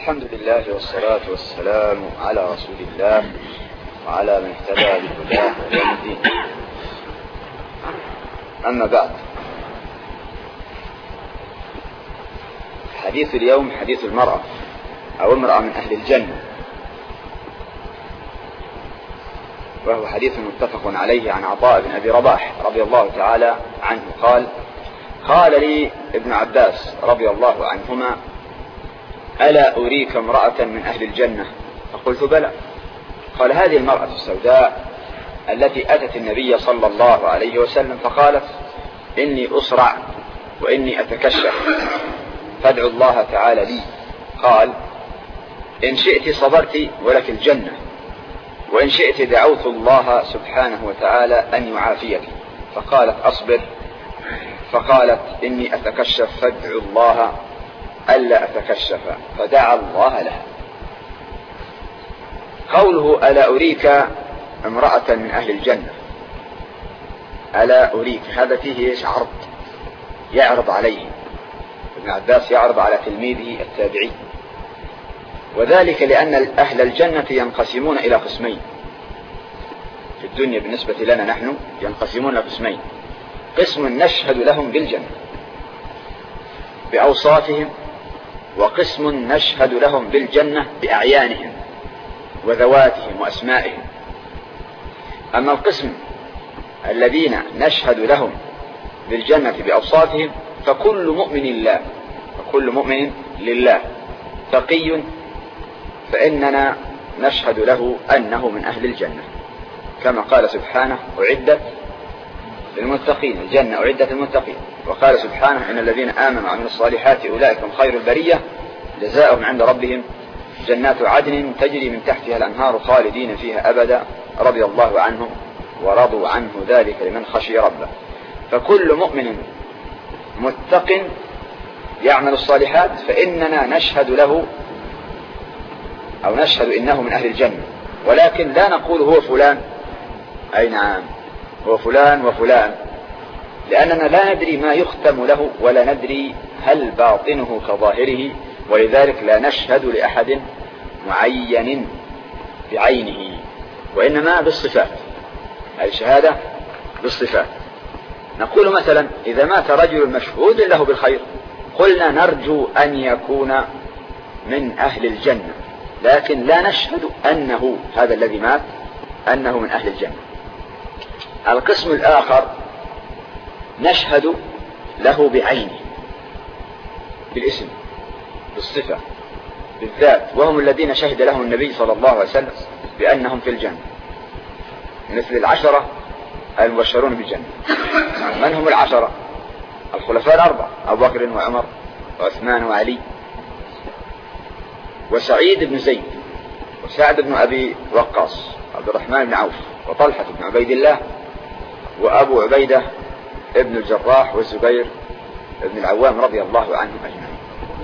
الحمد لله والصلاة والسلام على رسول الله وعلى من اهتدى بهداه إلى يوم الدين. أما بعد، حديث اليوم حديث المرأة أو امرأة من أهل الجنة، وهو حديث متفق عليه عن عطاء بن أبي رباح رضي الله تعالى عنه قال لي ابن عباس رضي الله عنهما: ألا أريك امرأة من أهل الجنة؟ فقلت: بلى. قال: هذه المرأة السوداء التي أتت النبي صلى الله عليه وسلم فقالت: إني أصرع وإني أتكشف فادعوا الله تعالى لي. قال: إن شئت صبرت ولك الجنة، وإن شئت دعوت الله سبحانه وتعالى أن يعافيك. فقالت: أصبر. فقالت: إني أتكشف فادعوا الله ألا أتكشف، فدعا الله لها. قوله ألا أريك امرأة من أهل الجنة، ألا أريك، هذا فيه عرض، يعرض عليه ابن عباس، يعرض على تلميذه التابعي، وذلك لأن أهل الجنة ينقسمون إلى قسمين في الدنيا. بالنسبة لنا نحن ينقسمون إلى قسمين: قسم نشهد لهم بالجنة بأوصافهم، وقسم نشهد لهم بالجنة بأعيانهم وذواتهم وأسمائهم. أما القسم الذين نشهد لهم بالجنة بأوصافهم فكل مؤمن لله تقي فإننا نشهد له أنه من أهل الجنة، كما قال سبحانه: أعدت للمتقين، الجنة أعدت للمتقين. وقال سبحانه: إن الذين آمنوا وعملوا الصالحات أولئك هم خير البرية جزاؤهم عند ربهم جنات عدن تجري من تحتها الأنهار خالدين فيها أبدا رضي الله عنهم ورضوا عنه ذلك لمن خشي ربه. فكل مؤمن متق يعمل الصالحات فإننا نشهد له أو نشهد إنه من أهل الجنة، ولكن لا نقول هو فلان، أي نعم هو فلان وفلان، لأننا لا ندري ما يختم له ولا ندري هل باطنه كظاهره، ولذلك لا نشهد لأحد معين بعينه، وإنما بالصفات، الشهادة بالصفات. نقول مثلا: إذا مات رجل مشهود له بالخير قلنا نرجو أن يكون من أهل الجنة، لكن لا نشهد أنه هذا الذي مات أنه من أهل الجنة. القسم الآخر نشهد له بعينه، بالاسم، بالصفة، بالذات، وهم الذين شهد لهم النبي صلى الله عليه وسلم بأنهم في الجنة، مثل 10 المبشرون بالجنة. من هم 10؟ الخلفاء 4: أبو بكر وعمر وعثمان وعلي وسعيد بن زيد وسعد بن أبي وقاص عبد الرحمن بن عوف وطلحة بن عبيد الله وأبو عبيدة ابن الجراح والزبير ابن العوام رضي الله عنهم أجمعين.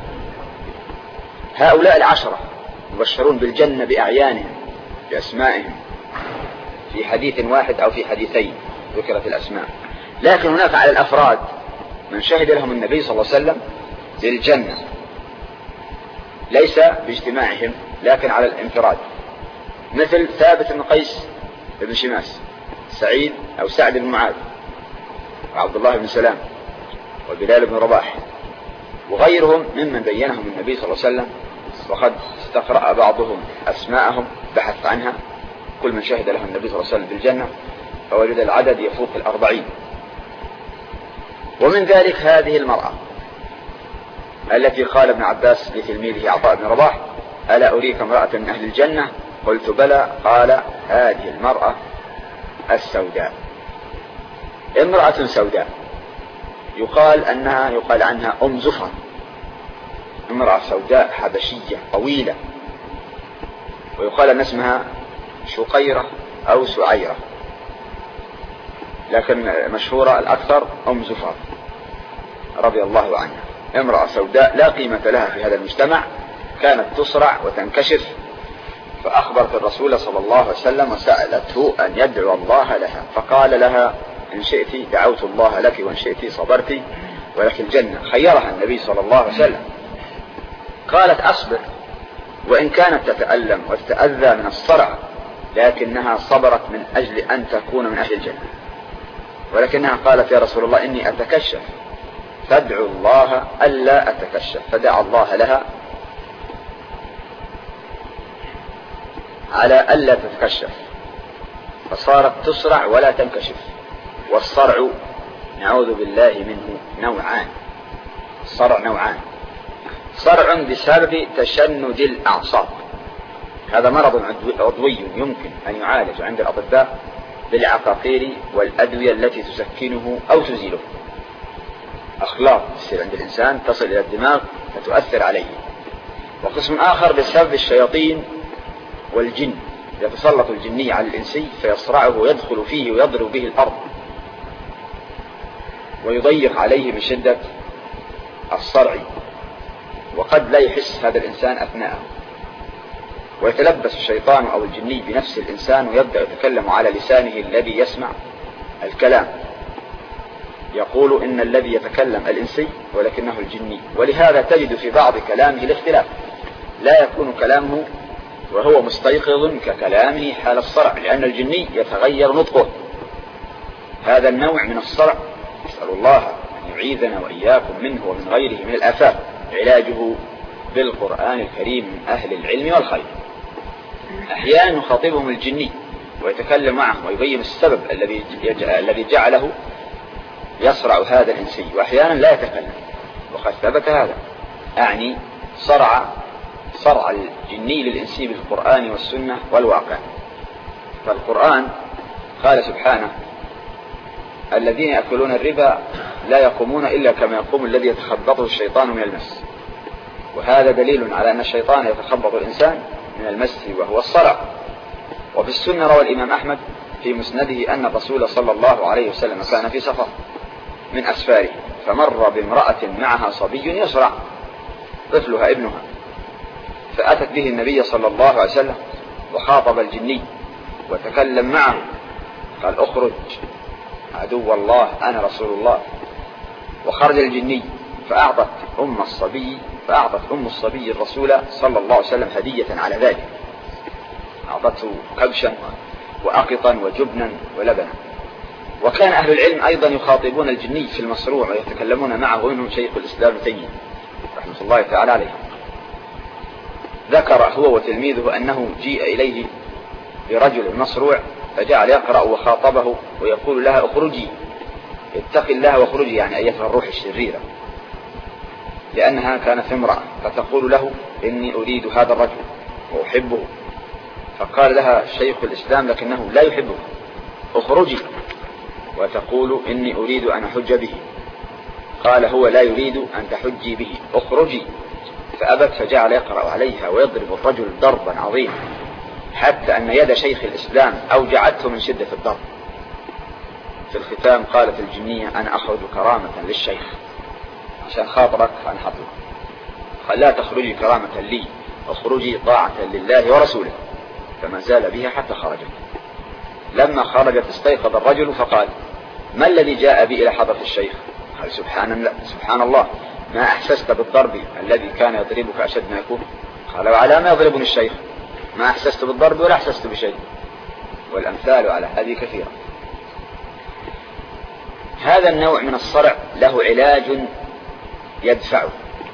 هؤلاء 10 مبشرون بالجنة بأعيانهم بأسمائهم، في حديث واحد أو في حديثين ذكرت الأسماء. لكن هناك على الأفراد من شهد لهم النبي صلى الله عليه وسلم بالجنة، ليس باجتماعهم لكن على الانفراد، مثل ثابت بن قيس بن شماس، سعيد أو سعد بن معاذ، وعبد الله بن سلام، وبلال بن رباح، وغيرهم ممن بينهم النبي صلى الله عليه وسلم، وقد استقرأ بعضهم أسماءهم بحث عنها، كل من شهد له النبي صلى الله عليه وسلم بالجنة فوجد العدد يفوق 40. ومن ذلك هذه المرأة التي قال ابن عباس لتلميذه عطاء بن رباح: ألا أريك امرأة من أهل الجنة؟ قلت: بلى. قال: هذه المرأة السوداء، امرأة سوداء يقال عنها أم زفر، امرأة سوداء حبشية طويلة، ويقال أن اسمها شقيرة أو سعيرة، لكن مشهورة الأكثر أم زفر رضي الله عنها. امرأة سوداء لا قيمة لها في هذا المجتمع، كانت تصرع وتنكشف، فأخبرت الرسول صلى الله عليه وسلم وسألته أن يدعو الله لها، فقال لها: إن شئت دعوت الله لك، وإن شئت صبرت ولك الجنة. خيرها النبي صلى الله عليه وسلم. قالت: أصبر. وإن كانت تتألم وتتأذى من الصرع لكنها صبرت من أجل أن تكون من أهل الجنة، ولكنها قالت يا رسول الله إني أتكشف، فادعو الله ألا أتكشف، فدعا الله لها على ألا تتكشف، فصارت تصرع ولا تنكشف. والصرع نعوذ بالله منه نوعان، الصرع نوعان، صرع بسبب تشنج الأعصاب، هذا مرض عضوي يمكن أن يعالج عند الأطباء بالعقاقير والأدوية التي تسكنه أو تزيله، أخلاق تصير عند الإنسان تصل إلى الدماغ فتؤثر عليه. وقسم آخر بسبب الشياطين والجن، يتسلط الجني على الإنسي فيصرعه ويدخل فيه ويضرب به الأرض ويضيق عليه من شدة الصرع، وقد لا يحس هذا الإنسان أثناءه، ويتلبس الشيطان أو الجني بنفس الإنسان ويبدأ يتكلم على لسانه الذي يسمع الكلام، يقول إن الذي يتكلم الإنسي ولكنه الجني. ولهذا تجد في بعض كلامه الاختلاف، لا يكون كلامه وهو مستيقظ ككلامه حال الصرع، لأن الجني يتغير نطقه. هذا النوع من الصرع نسأل الله أن يعيذنا وإياكم منه ومن غيره من الآفات، علاجه بالقرآن الكريم من أهل العلم والخير. أحيانا يخاطبهم الجني ويتكلم معهم ويبين السبب الذي جعله يصرع هذا الإنسي، وأحيانا لا يتكلم، وقد ثبت هذا، أعني صرع الجني للإنسي بالقرآن والسنة والواقع. فالقرآن قال سبحانه الذين يأكلون الربا لا يقومون إلا كما يقوم الذي يتخبطه الشيطان من المس، وهذا دليل على أن الشيطان يتخبط الإنسان من المس وهو الصرع. وفي السنة روى الإمام أحمد في مسنده أن الرسول صلى الله عليه وسلم كان في سفر من أسفاره فمر بامرأة معها صبي يصرع، طفلها ابنها، فأتت به النبي صلى الله عليه وسلم وخاطب الجني وتكلم معه، قال اخرج عدو الله أنا رسول الله. وخرج الجني فأعطت أم الصبي الرسول صلى الله عليه وسلم هدية على ذلك، أعطته كبشا وأقطا وجبنا ولبنا. وكان أهل العلم أيضا يخاطبون الجني في المصروع ويتكلمون معه، ومنهم شيخ الإسلام ابن تيمية رحمة الله تعالى عليه. ذكر هو وتلميذه أنه جيء إليه برجل مصروع فجعل يقرأ وخاطبه ويقول لها اخرجي اتق الله واخرجي، يعني أيتها الروح الشريرة، لأنها كانت امرأة، فتقول له إني أريد هذا الرجل وأحبه، فقال لها شيخ الإسلام لكنه لا يحبه اخرجي، وتقول إني أريد أن أحج به، قال هو لا يريد أن تحجي به اخرجي، فأبت، فجعل يقرأ عليها ويضرب الرجل ضربا عظيما حتى أن يد شيخ الإسلام أوجعته من شدة الضرب. في الختام قالت الجنية أنا أخرج كرامة للشيخ عشان خاطرك فأنحطه، قال لا تخرجي كرامة لي، اخرجي طاعة لله ورسوله، فما زال بها حتى خرجت. لما خرجت استيقظ الرجل فقال ما الذي جاء بي إلى حضرة الشيخ؟ قال سبحان الله ما أحسست بالضرب الذي كان يضربك أشد ما يكون؟ قال وعلى ما يضربني الشيخ؟ ما أحسست بالضرب ولا أحسست بشيء. والأمثال على هذه كثيرة. هذا النوع من الصرع له علاج يدفعه،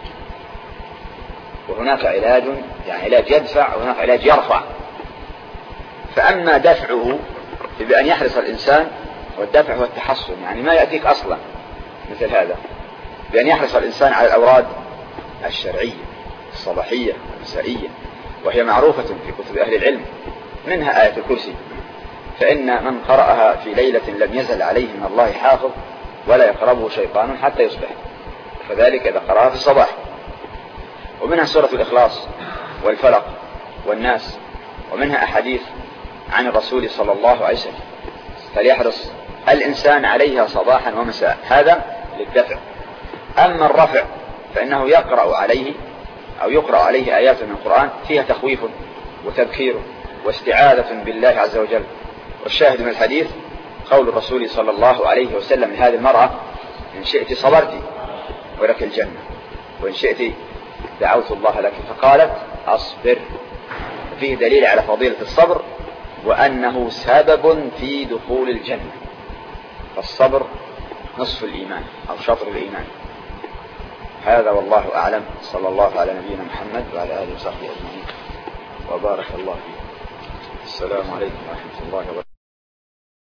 وهناك علاج يعني علاج يدفع وهناك علاج يرفع. فأما دفعه بأن يحرص الإنسان، والدفع هو التحصن، يعني ما يأتيك أصلا مثل هذا، بأن يحرص الإنسان على الأوراد الشرعية الصباحية والمسائية، وهي معروفة في كتب أهل العلم، منها آية الكرسي، فإن من قرأها في ليلة لم يزل عليه من الله حافظ ولا يقربه شيطان حتى يصبح، فذلك إذا قرأها في الصباح. ومنها سورة الإخلاص والفلق والناس، ومنها أحاديث عن الرسول صلى الله عليه وسلم، فليحرص الإنسان عليها صباحا ومساء، هذا للدفع. أما الرفع فإنه يقرأ عليه آيات من القرآن فيها تخويف وتذكير واستعاذة بالله عز وجل. والشاهد من الحديث قول الرسول صلى الله عليه وسلم لهذه المرأة إن شئت صبرت ولك الجنة، وإن شئت دعوت الله لك، فقالت أصبر. فيه دليل على فضيلة الصبر وأنه سبب في دخول الجنة. فالصبر نصف الإيمان أو شطر الإيمان. هذا والله أعلم. صلى الله على نبينا محمد وعلى آله وصحبه أجمعين وبارك الله فيه. السلام عليكم ورحمة الله وبركاته.